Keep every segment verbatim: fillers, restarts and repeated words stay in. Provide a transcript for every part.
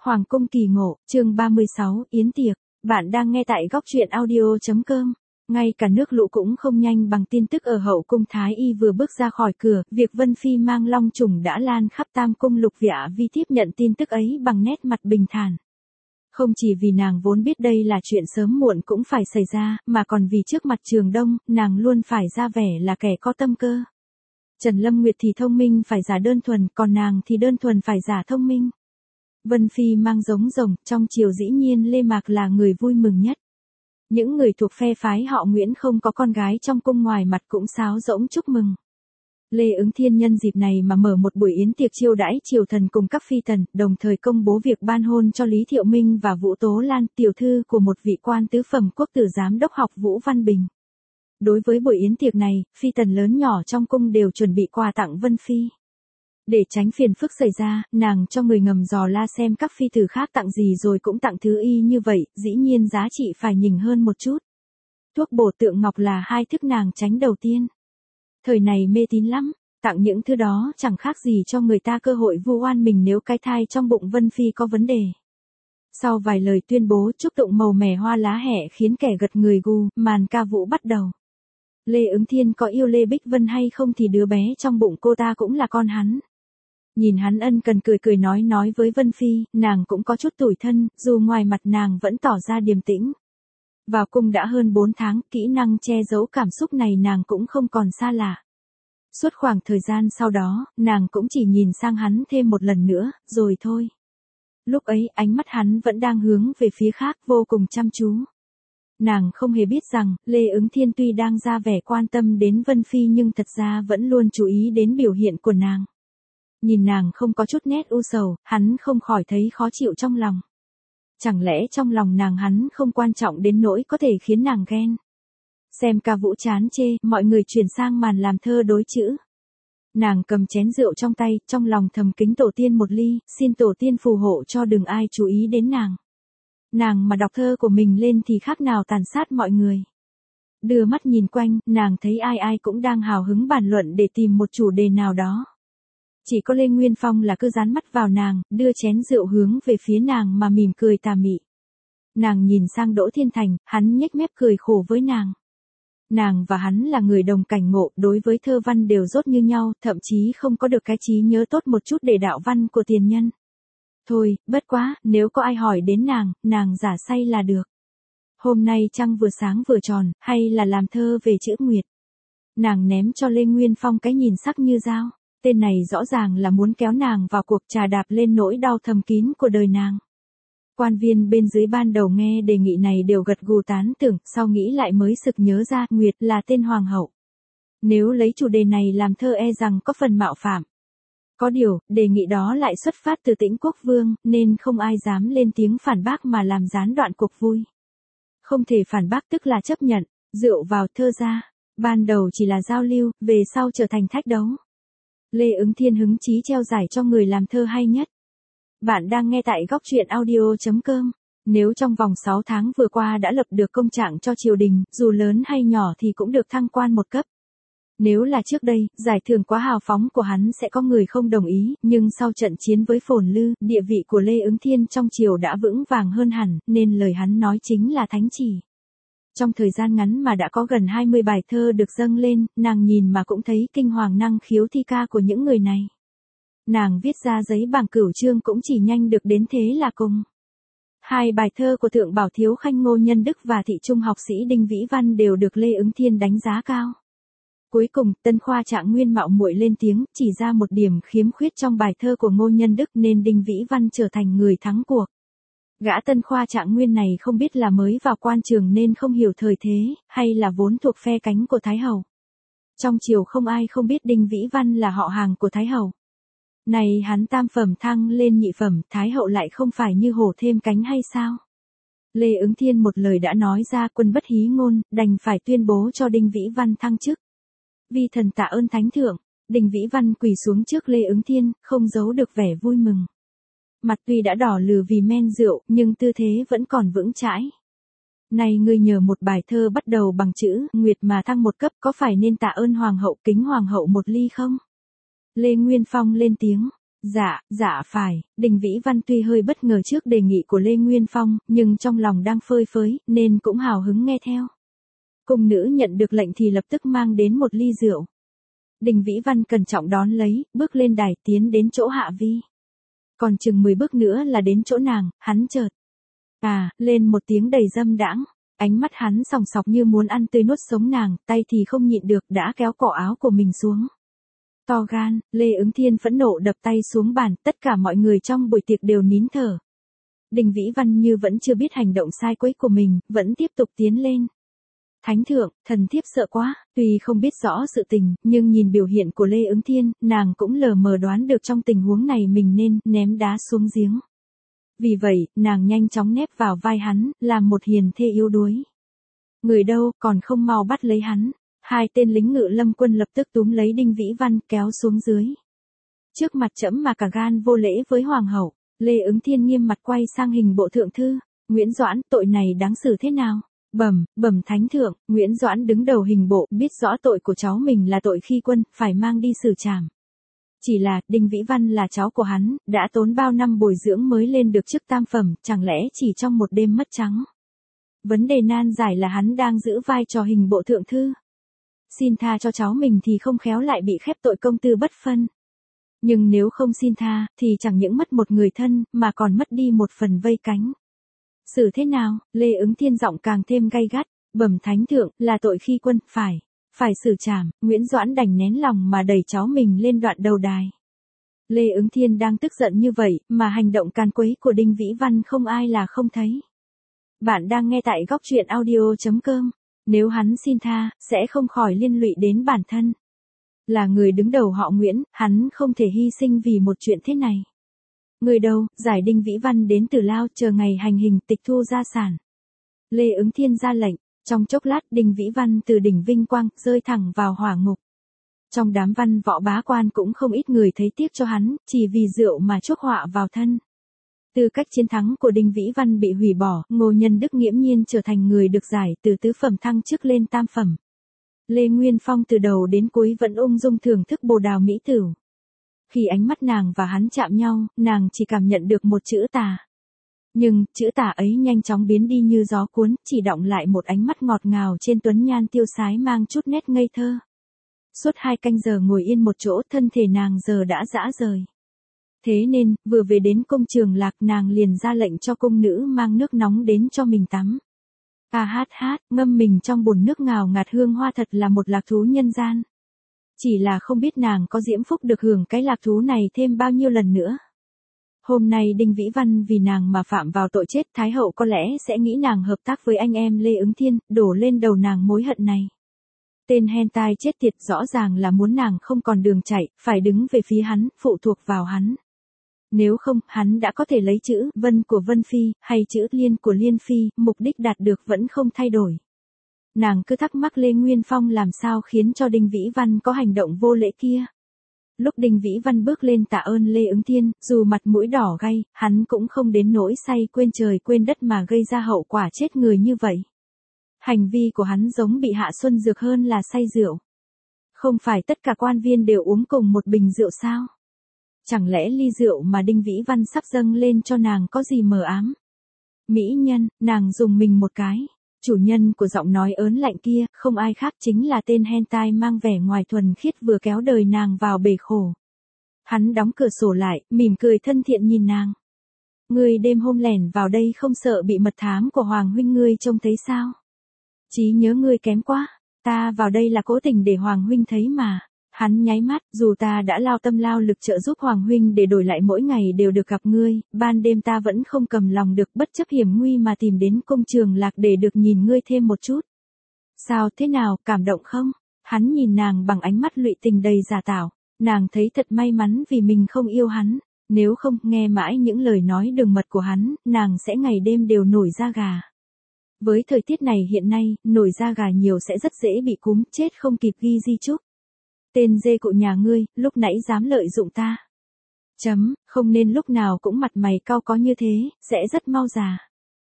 Hoàng cung kỳ ngộ, chương ba mươi sáu, Yến tiệc. Bạn đang nghe tại góc truyện audio.com. Ngay cả nước lũ cũng không nhanh bằng tin tức ở hậu cung Thái Y vừa bước ra khỏi cửa, việc Vân Phi mang long trùng đã lan khắp Tam cung Lục Vịa Vi tiếp nhận tin tức ấy bằng nét mặt bình thản. Không chỉ vì nàng vốn biết đây là chuyện sớm muộn cũng phải xảy ra, mà còn vì trước mặt Trường Đông, nàng luôn phải ra vẻ là kẻ có tâm cơ. Trần Lâm Nguyệt thì thông minh phải giả đơn thuần, còn nàng thì đơn thuần phải giả thông minh. Vân Phi mang giống rồng, trong triều dĩ nhiên Lê Mạc là người vui mừng nhất. Những người thuộc phe phái họ Nguyễn không có con gái trong cung ngoài mặt cũng sáo rỗng chúc mừng. Lê Ứng Thiên nhân dịp này mà mở một buổi yến tiệc chiêu đãi triều thần cùng các phi tần, đồng thời công bố việc ban hôn cho Lý Thiệu Minh và Vũ Tố Lan, tiểu thư của một vị quan tứ phẩm quốc tử giám đốc học Vũ Văn Bình. Đối với buổi yến tiệc này, phi tần lớn nhỏ trong cung đều chuẩn bị quà tặng Vân Phi. Để tránh phiền phức xảy ra, nàng cho người ngầm dò la xem các phi tử khác tặng gì rồi cũng tặng thứ y như vậy, dĩ nhiên giá trị phải nhỉnh hơn một chút. Thuốc bổ tượng ngọc là hai thức nàng tránh đầu tiên. Thời này mê tín lắm, tặng những thứ đó chẳng khác gì cho người ta cơ hội vu oan mình nếu cái thai trong bụng Vân Phi có vấn đề. Sau vài lời tuyên bố chúc tụng màu mè hoa lá hẹ khiến kẻ gật người gù, màn ca vũ bắt đầu. Lê Ứng Thiên có yêu Lê Bích Vân hay không thì đứa bé trong bụng cô ta cũng là con hắn. Nhìn hắn ân cần cười cười nói nói với Vân Phi, nàng cũng có chút tủi thân, dù ngoài mặt nàng vẫn tỏ ra điềm tĩnh. Vào cung đã hơn bốn tháng, kỹ năng che giấu cảm xúc này nàng cũng không còn xa lạ. Suốt khoảng thời gian sau đó, nàng cũng chỉ nhìn sang hắn thêm một lần nữa, rồi thôi. Lúc ấy ánh mắt hắn vẫn đang hướng về phía khác vô cùng chăm chú. Nàng không hề biết rằng, Lê Ứng Thiên tuy đang ra vẻ quan tâm đến Vân Phi nhưng thật ra vẫn luôn chú ý đến biểu hiện của nàng. Nhìn nàng không có chút nét u sầu, hắn không khỏi thấy khó chịu trong lòng. Chẳng lẽ trong lòng nàng hắn không quan trọng đến nỗi có thể khiến nàng ghen. Xem ca vũ chán chê, mọi người chuyển sang màn làm thơ đối chữ. Nàng cầm chén rượu trong tay, trong lòng thầm kính tổ tiên một ly, xin tổ tiên phù hộ cho đừng ai chú ý đến nàng. Nàng mà đọc thơ của mình lên thì khác nào tàn sát mọi người. Đưa mắt nhìn quanh, nàng thấy ai ai cũng đang hào hứng bàn luận để tìm một chủ đề nào đó. Chỉ có Lê Nguyên Phong là cứ dán mắt vào nàng, đưa chén rượu hướng về phía nàng mà mỉm cười tà mị. Nàng nhìn sang Đỗ Thiên Thành, hắn nhếch mép cười khổ với nàng. Nàng và hắn là người đồng cảnh ngộ, đối với thơ văn đều dốt như nhau, thậm chí không có được cái trí nhớ tốt một chút để đạo văn của tiền nhân. Thôi, bất quá, nếu có ai hỏi đến nàng, nàng giả say là được. Hôm nay trăng vừa sáng vừa tròn, hay là làm thơ về chữ nguyệt. Nàng ném cho Lê Nguyên Phong cái nhìn sắc như dao. Tên này rõ ràng là muốn kéo nàng vào cuộc trà đạp lên nỗi đau thầm kín của đời nàng. Quan viên bên dưới ban đầu nghe đề nghị này đều gật gù tán tưởng, sau nghĩ lại mới sực nhớ ra, Nguyệt là tên hoàng hậu. Nếu lấy chủ đề này làm thơ e rằng có phần mạo phạm. Có điều, đề nghị đó lại xuất phát từ Tĩnh Quốc Vương, nên không ai dám lên tiếng phản bác mà làm gián đoạn cuộc vui. Không thể phản bác tức là chấp nhận, rượu vào thơ ra. Ban đầu chỉ là giao lưu, về sau trở thành thách đấu. Lê Ứng Thiên hứng chí treo giải cho người làm thơ hay nhất. Bạn đang nghe tại góc truyện audio.com. Nếu trong vòng sáu tháng vừa qua đã lập được công trạng cho triều đình, dù lớn hay nhỏ thì cũng được thăng quan một cấp. Nếu là trước đây, giải thưởng quá hào phóng của hắn sẽ có người không đồng ý, nhưng sau trận chiến với Phồn Lư, địa vị của Lê Ứng Thiên trong triều đã vững vàng hơn hẳn, nên lời hắn nói chính là thánh chỉ. Trong thời gian ngắn mà đã có gần hai mươi bài thơ được dâng lên, nàng nhìn mà cũng thấy kinh hoàng năng khiếu thi ca của những người này. Nàng viết ra giấy bảng cửu chương cũng chỉ nhanh được đến thế là cùng. Hai bài thơ của Thượng Bảo Thiếu Khanh Ngô Nhân Đức và thị trung học sĩ Đinh Vĩ Văn đều được Lê Ứng Thiên đánh giá cao. Cuối cùng, Tân Khoa Trạng Nguyên mạo muội lên tiếng, chỉ ra một điểm khiếm khuyết trong bài thơ của Ngô Nhân Đức nên Đinh Vĩ Văn trở thành người thắng cuộc. Gã Tân Khoa Trạng Nguyên này không biết là mới vào quan trường nên không hiểu thời thế, hay là vốn thuộc phe cánh của Thái Hậu. Trong triều không ai không biết Đinh Vĩ Văn là họ hàng của Thái Hậu. Này hắn tam phẩm thăng lên nhị phẩm, Thái Hậu lại không phải như hổ thêm cánh hay sao? Lê Ứng Thiên một lời đã nói ra, quân bất hí ngôn, đành phải tuyên bố cho Đinh Vĩ Văn thăng chức. Vi thần tạ ơn thánh thượng, Đinh Vĩ Văn quỳ xuống trước Lê Ứng Thiên, không giấu được vẻ vui mừng. Mặt tuy đã đỏ lừ vì men rượu, nhưng tư thế vẫn còn vững chãi. Này ngươi nhờ một bài thơ bắt đầu bằng chữ Nguyệt mà thăng một cấp, có phải nên tạ ơn hoàng hậu, kính hoàng hậu một ly không? Lê Nguyên Phong lên tiếng, Dạ, dạ phải, Đinh Vĩ Văn tuy hơi bất ngờ trước đề nghị của Lê Nguyên Phong, nhưng trong lòng đang phơi phới, nên cũng hào hứng nghe theo. Cung nữ nhận được lệnh thì lập tức mang đến một ly rượu. Đinh Vĩ Văn cẩn trọng đón lấy, bước lên đài tiến đến chỗ Hạ Vi. Còn chừng mười bước nữa là đến chỗ nàng, hắn chợt. À, lên một tiếng đầy dâm đãng, ánh mắt hắn sòng sọc như muốn ăn tươi nuốt sống nàng, tay thì không nhịn được đã kéo cổ áo của mình xuống. To gan, Lê Ứng Thiên phẫn nộ đập tay xuống bàn, tất cả mọi người trong buổi tiệc đều nín thở. Đinh Vĩ Văn như vẫn chưa biết hành động sai quấy của mình, vẫn tiếp tục tiến lên. Thánh thượng, thần thiếp sợ quá, tuy không biết rõ sự tình, nhưng nhìn biểu hiện của Lê Ứng Thiên, nàng cũng lờ mờ đoán được trong tình huống này mình nên ném đá xuống giếng. Vì vậy, nàng nhanh chóng nép vào vai hắn, làm một hiền thê yếu đuối. Người đâu, còn không mau bắt lấy hắn. Hai tên lính ngự lâm quân lập tức túm lấy Đinh Vĩ Văn kéo xuống dưới. Trước mặt trẫm mà cả gan vô lễ với hoàng hậu, Lê Ứng Thiên nghiêm mặt quay sang hình bộ thượng thư. Nguyễn Doãn, tội này đáng xử thế nào? Bẩm, bẩm thánh thượng, Nguyễn Doãn đứng đầu hình bộ, biết rõ tội của cháu mình là tội khi quân, phải mang đi xử trảm. Chỉ là, Đinh Vĩ Văn là cháu của hắn, đã tốn bao năm bồi dưỡng mới lên được chức tam phẩm, chẳng lẽ chỉ trong một đêm mất trắng. Vấn đề nan giải là hắn đang giữ vai trò hình bộ thượng thư. Xin tha cho cháu mình thì không khéo lại bị khép tội công tư bất phân. Nhưng nếu không xin tha, thì chẳng những mất một người thân, mà còn mất đi một phần vây cánh. Xử thế nào? Lê Ứng Thiên giọng càng thêm gay gắt, bẩm thánh thượng, là tội khi quân, phải, phải xử trảm. Nguyễn Doãn đành nén lòng mà đẩy cháu mình lên đoạn đầu đài. Lê Ứng Thiên đang tức giận như vậy, mà hành động càn quấy của Đinh Vĩ Văn không ai là không thấy. Bạn đang nghe tại góc truyện audio chấm com. Nếu hắn xin tha, sẽ không khỏi liên lụy đến bản thân. Là người đứng đầu họ Nguyễn, hắn không thể hy sinh vì một chuyện thế này. Người đâu, giải Đinh Vĩ Văn đến Tử Lao, chờ ngày hành hình tịch thu gia sản. Lê Ứng Thiên ra lệnh, trong chốc lát Đinh Vĩ Văn từ đỉnh vinh quang, rơi thẳng vào hỏa ngục. Trong đám văn võ bá quan cũng không ít người thấy tiếc cho hắn, chỉ vì rượu mà chuốc họa vào thân. Tư cách chiến thắng của Đinh Vĩ Văn bị hủy bỏ, Ngô Nhân Đức nghiễm nhiên trở thành người được giải từ tứ phẩm thăng chức lên tam phẩm. Lê Nguyên Phong từ đầu đến cuối vẫn ung dung thưởng thức bồ đào mỹ tửu. Khi ánh mắt nàng và hắn chạm nhau, nàng chỉ cảm nhận được một chữ tà. Nhưng, chữ tà ấy nhanh chóng biến đi như gió cuốn, chỉ đọng lại một ánh mắt ngọt ngào trên tuấn nhan tiêu sái mang chút nét ngây thơ. Suốt hai canh giờ ngồi yên một chỗ, thân thể nàng giờ đã rã rời. Thế nên, vừa về đến cung Trường Lạc, nàng liền ra lệnh cho cung nữ mang nước nóng đến cho mình tắm. À hát hát, ngâm mình trong bồn nước ngào ngạt hương hoa thật là một lạc thú nhân gian. Chỉ là không biết nàng có diễm phúc được hưởng cái lạc thú này thêm bao nhiêu lần nữa. Hôm nay Đinh Vĩ Văn vì nàng mà phạm vào tội chết, Thái hậu có lẽ sẽ nghĩ nàng hợp tác với anh em Lê Ứng Thiên, đổ lên đầu nàng mối hận này. Tên hentai chết tiệt rõ ràng là muốn nàng không còn đường chạy, phải đứng về phía hắn, phụ thuộc vào hắn. Nếu không, hắn đã có thể lấy chữ Vân của Vân Phi, hay chữ Liên của Liên Phi, mục đích đạt được vẫn không thay đổi. Nàng cứ thắc mắc Lê Nguyên Phong làm sao khiến cho Đinh Vĩ Văn có hành động vô lễ kia. Lúc Đinh Vĩ Văn bước lên tạ ơn Lê Ứng Thiên, dù mặt mũi đỏ gay, hắn cũng không đến nỗi say quên trời quên đất mà gây ra hậu quả chết người như vậy. Hành vi của hắn giống bị hạ xuân dược hơn là say rượu. Không phải tất cả quan viên đều uống cùng một bình rượu sao? Chẳng lẽ ly rượu mà Đinh Vĩ Văn sắp dâng lên cho nàng có gì mờ ám? Mỹ nhân, nàng dùng mình một cái. Chủ nhân của giọng nói ớn lạnh kia, không ai khác chính là tên hentai mang vẻ ngoài thuần khiết vừa kéo đời nàng vào bể khổ. Hắn đóng cửa sổ lại, mỉm cười thân thiện nhìn nàng. Ngươi đêm hôm lẻn vào đây không sợ bị mật thám của Hoàng huynh ngươi trông thấy sao? Trí nhớ ngươi kém quá, ta vào đây là cố tình để Hoàng huynh thấy mà. Hắn nháy mắt, dù ta đã lao tâm lao lực trợ giúp Hoàng huynh để đổi lại mỗi ngày đều được gặp ngươi, ban đêm ta vẫn không cầm lòng được bất chấp hiểm nguy mà tìm đến cung Trường Lạc để được nhìn ngươi thêm một chút. Sao thế nào, cảm động không? Hắn nhìn nàng bằng ánh mắt lụy tình đầy giả tạo, nàng thấy thật may mắn vì mình không yêu hắn, nếu không nghe mãi những lời nói đường mật của hắn, nàng sẽ ngày đêm đều nổi da gà. Với thời tiết này hiện nay, nổi da gà nhiều sẽ rất dễ bị cúm, chết không kịp ghi di chúc. Tên dê cụ nhà ngươi, lúc nãy dám lợi dụng ta. Chấm, không nên lúc nào cũng mặt mày cau có như thế, sẽ rất mau già.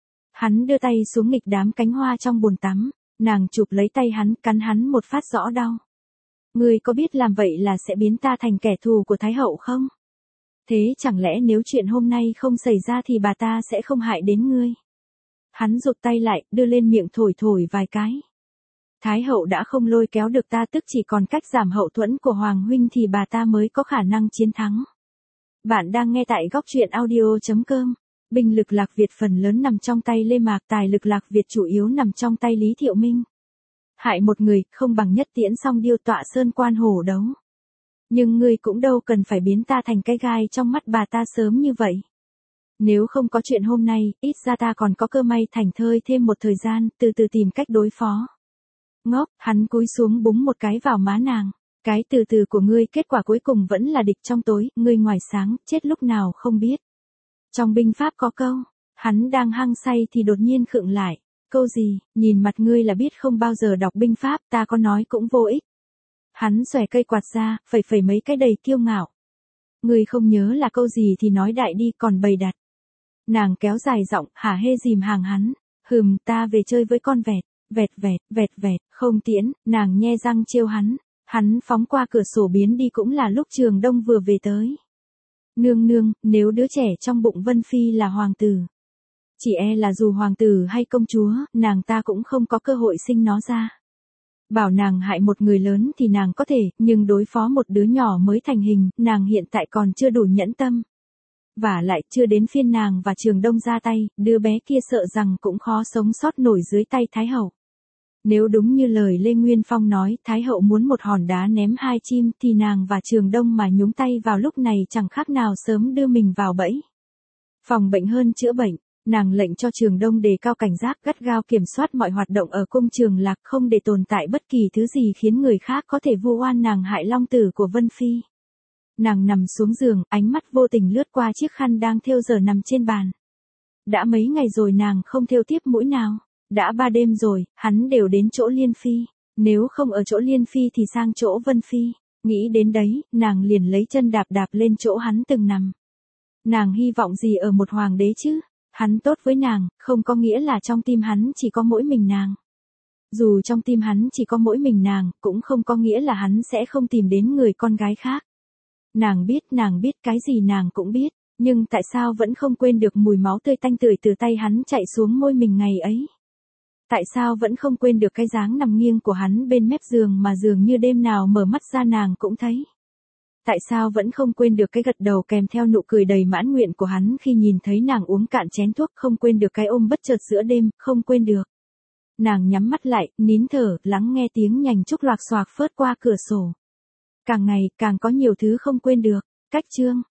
Hắn đưa tay xuống nghịch đám cánh hoa trong bồn tắm, nàng chụp lấy tay hắn, cắn hắn một phát rõ đau. Ngươi có biết làm vậy là sẽ biến ta thành kẻ thù của Thái hậu không? Thế chẳng lẽ nếu chuyện hôm nay không xảy ra thì bà ta sẽ không hại đến ngươi? Hắn rụt tay lại, đưa lên miệng thổi thổi vài cái. Thái hậu đã không lôi kéo được ta, tức chỉ còn cách giảm hậu thuẫn của Hoàng huynh thì bà ta mới có khả năng chiến thắng. Bạn đang nghe tại góc truyện audio chấm com. Binh lực Lạc Việt phần lớn nằm trong tay Lê Mạc, tài lực Lạc Việt chủ yếu nằm trong tay Lý Thiệu Minh. Hại một người, không bằng nhất tiễn song điêu tọa sơn quan hổ đấu. Nhưng ngươi cũng đâu cần phải biến ta thành cái gai trong mắt bà ta sớm như vậy. Nếu không có chuyện hôm nay, ít ra ta còn có cơ may thành thơi thêm một thời gian, từ từ tìm cách đối phó. Ngốc, hắn cúi xuống búng một cái vào má nàng. Cái từ từ của ngươi kết quả cuối cùng vẫn là địch trong tối, ngươi ngoài sáng, chết lúc nào không biết. Trong binh pháp có câu, hắn đang hăng say thì đột nhiên khựng lại. Câu gì, nhìn mặt ngươi là biết không bao giờ đọc binh pháp, ta có nói cũng vô ích. Hắn xòe cây quạt ra, phẩy phẩy mấy cái đầy kiêu ngạo. Ngươi không nhớ là câu gì thì nói đại đi, còn bày đặt. Nàng kéo dài giọng, hả hê dìm hàng hắn. Hừm, ta về chơi với con vẹt, vẹt vẹt, vẹt vẹt, không tiễn, nàng nhe răng trêu hắn. Hắn phóng qua cửa sổ biến đi, cũng là lúc Trường Đông vừa về tới. Nương nương, nếu đứa trẻ trong bụng Vân Phi là hoàng tử, chỉ e là dù hoàng tử hay công chúa, nàng ta cũng không có cơ hội sinh nó ra. Bảo nàng hại một người lớn thì nàng có thể, nhưng đối phó một đứa nhỏ mới thành hình, nàng hiện tại còn chưa đủ nhẫn tâm. Vả lại chưa đến phiên nàng và Trường Đông ra tay, đứa bé kia sợ rằng cũng khó sống sót nổi dưới tay Thái hậu. Nếu đúng như lời Lê Nguyên Phong nói, Thái hậu muốn một hòn đá ném hai chim thì nàng và Trường Đông mà nhúng tay vào lúc này chẳng khác nào sớm đưa mình vào bẫy. Phòng bệnh hơn chữa bệnh, nàng lệnh cho Trường Đông đề cao cảnh giác, gắt gao kiểm soát mọi hoạt động ở cung Trường Lạc, không để tồn tại bất kỳ thứ gì khiến người khác có thể vu oan nàng hại long tử của Vân Phi. Nàng nằm xuống giường, ánh mắt vô tình lướt qua chiếc khăn đang thêu giờ nằm trên bàn. Đã mấy ngày rồi nàng không thêu tiếp mũi nào. Đã ba đêm rồi, hắn đều đến chỗ Liên Phi. Nếu không ở chỗ Liên Phi thì sang chỗ Vân Phi. Nghĩ đến đấy, nàng liền lấy chân đạp đạp lên chỗ hắn từng nằm. Nàng hy vọng gì ở một hoàng đế chứ? Hắn tốt với nàng, không có nghĩa là trong tim hắn chỉ có mỗi mình nàng. Dù trong tim hắn chỉ có mỗi mình nàng, cũng không có nghĩa là hắn sẽ không tìm đến người con gái khác. Nàng biết, nàng biết cái gì nàng cũng biết, nhưng tại sao vẫn không quên được mùi máu tươi tanh tưởi từ tay hắn chạy xuống môi mình ngày ấy? Tại sao vẫn không quên được cái dáng nằm nghiêng của hắn bên mép giường mà dường như đêm nào mở mắt ra nàng cũng thấy? Tại sao vẫn không quên được cái gật đầu kèm theo nụ cười đầy mãn nguyện của hắn khi nhìn thấy nàng uống cạn chén thuốc, không quên được cái ôm bất chợt giữa đêm, không quên được. Nàng nhắm mắt lại, nín thở, lắng nghe tiếng nhành trúc loạc xoạc phớt qua cửa sổ. Càng ngày, càng có nhiều thứ không quên được. Cách chương